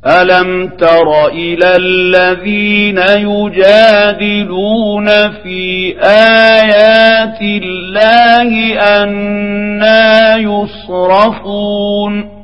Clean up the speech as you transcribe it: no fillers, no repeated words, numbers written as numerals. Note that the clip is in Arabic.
ألم تر إلى الذين يجادلون في آيات الله أنى يصرفون